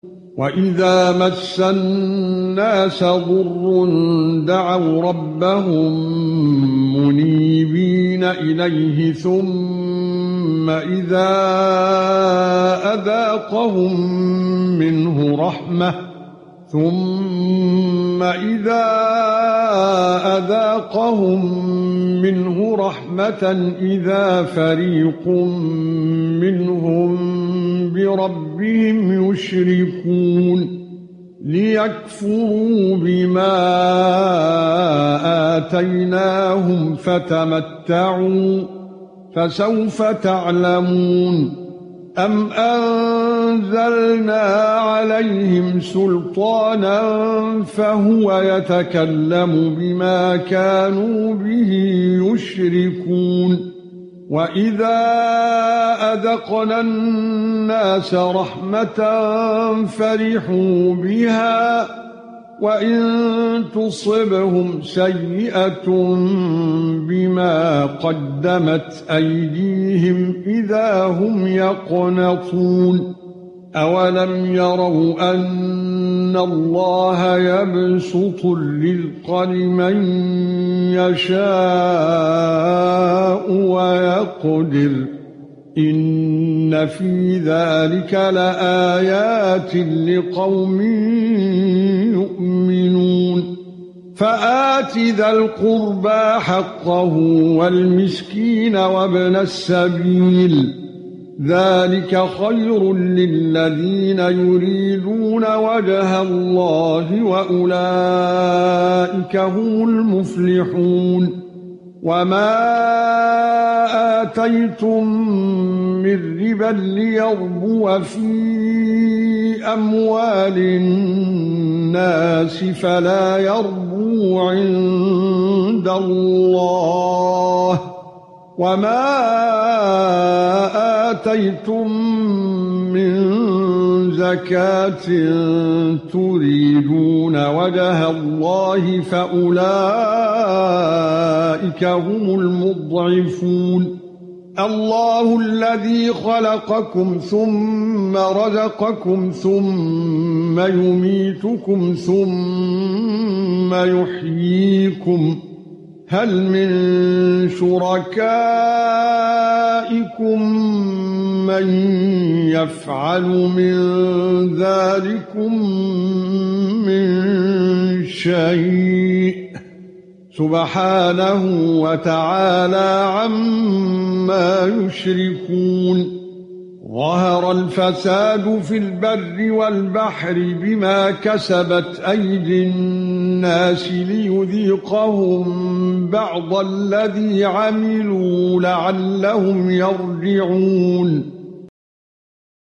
وَإِذَا مَسَّ النَّاسَ ضُرٌّ دَعَوْا رَبَّهُم مُنِيبِينَ إِلَيْهِ ثُمَّ إِذَا أَذَاقَهُم مِّنْهُ رَحْمَةً إِذَا فَرِيقٌ مِّنْهُم بِرَبِّهِمْ يُشْرِكُونَ لِيَكْفُرُوا بِمَا آتَيْنَاهُمْ فَتَمَتَّعُوا فَسَوْفَ تَعْلَمُونَ أَمْ أَنزَلْنَا عَلَيْهِمْ سُلْطَانًا فَهُوَ يَتَكَلَّمُ بِمَا كَانُوا بِهِ يُشْرِكُونَ وَإِذَا أَذَقْنَا النَّاسَ رَحْمَةً فَرِحُوا بِهَا وَإِن تُصِبْهُمْ سَيِّئَةٌ بِمَا قَدَّمَتْ أَيْدِيهِمْ إِذَا هُمْ يَقْنَطُونَ أَوَلَمْ يَرَوْا أَنَّ اللَّهَ يَبْسُطُ الرِّزْقَ لِمَن يَشَاءُ وَيَقْدِرُ إِنَّ فِي ذَلِكَ لَآيَاتٍ لِقَوْمٍ يُؤْمِنُونَ فَآتِ ذَا الْقُرْبَى حَقَّهُ وَالْمِسْكِينَ وَابْنَ السَّبِيلِ ذَلِكَ خَيْرٌ لِّلَّذِينَ يُرِيدُونَ وَجْهَ اللَّهِ وَأُولَئِكَ هُمُ الْمُفْلِحُونَ وَمَا آتَيْتُم مِّن رِّبًا لِّيَرْبُوَ فِي أَمْوَالِ النَّاسِ فَلَا يَرْبُو عِندَ اللَّهِ وَمَا آتَيْتُم مِّن زَكَاةٍ تُرِيدُونَ وَجْهَ اللَّهِ فَأُولَئِكَ هُمُ الْمُضْعِفُونَ اللَّهُ الَّذِي خَلَقَكُمْ ثُمَّ رَزَقَكُمْ ثُمَّ يُمِيتُكُمْ ثُمَّ يُحْيِيكُمْ هَلْ مِن شُرَكَائِكُم مَّن يَفْعَلُ مِن ذَلِكُم مِّن شَيْءٍ سُبْحَانَهُ وَتَعَالَى عَمَّا يُشْرِكُونَ ظَهَرَ الْفَسَادُ فِي الْبَرِّ وَالْبَحْرِ بِمَا كَسَبَتْ أَيْدِي النَّاسِ لِيُذِيقَهُم بَعْضَ الَّذِي عَمِلُوا لَعَلَّهُمْ يَرْجِعُونَ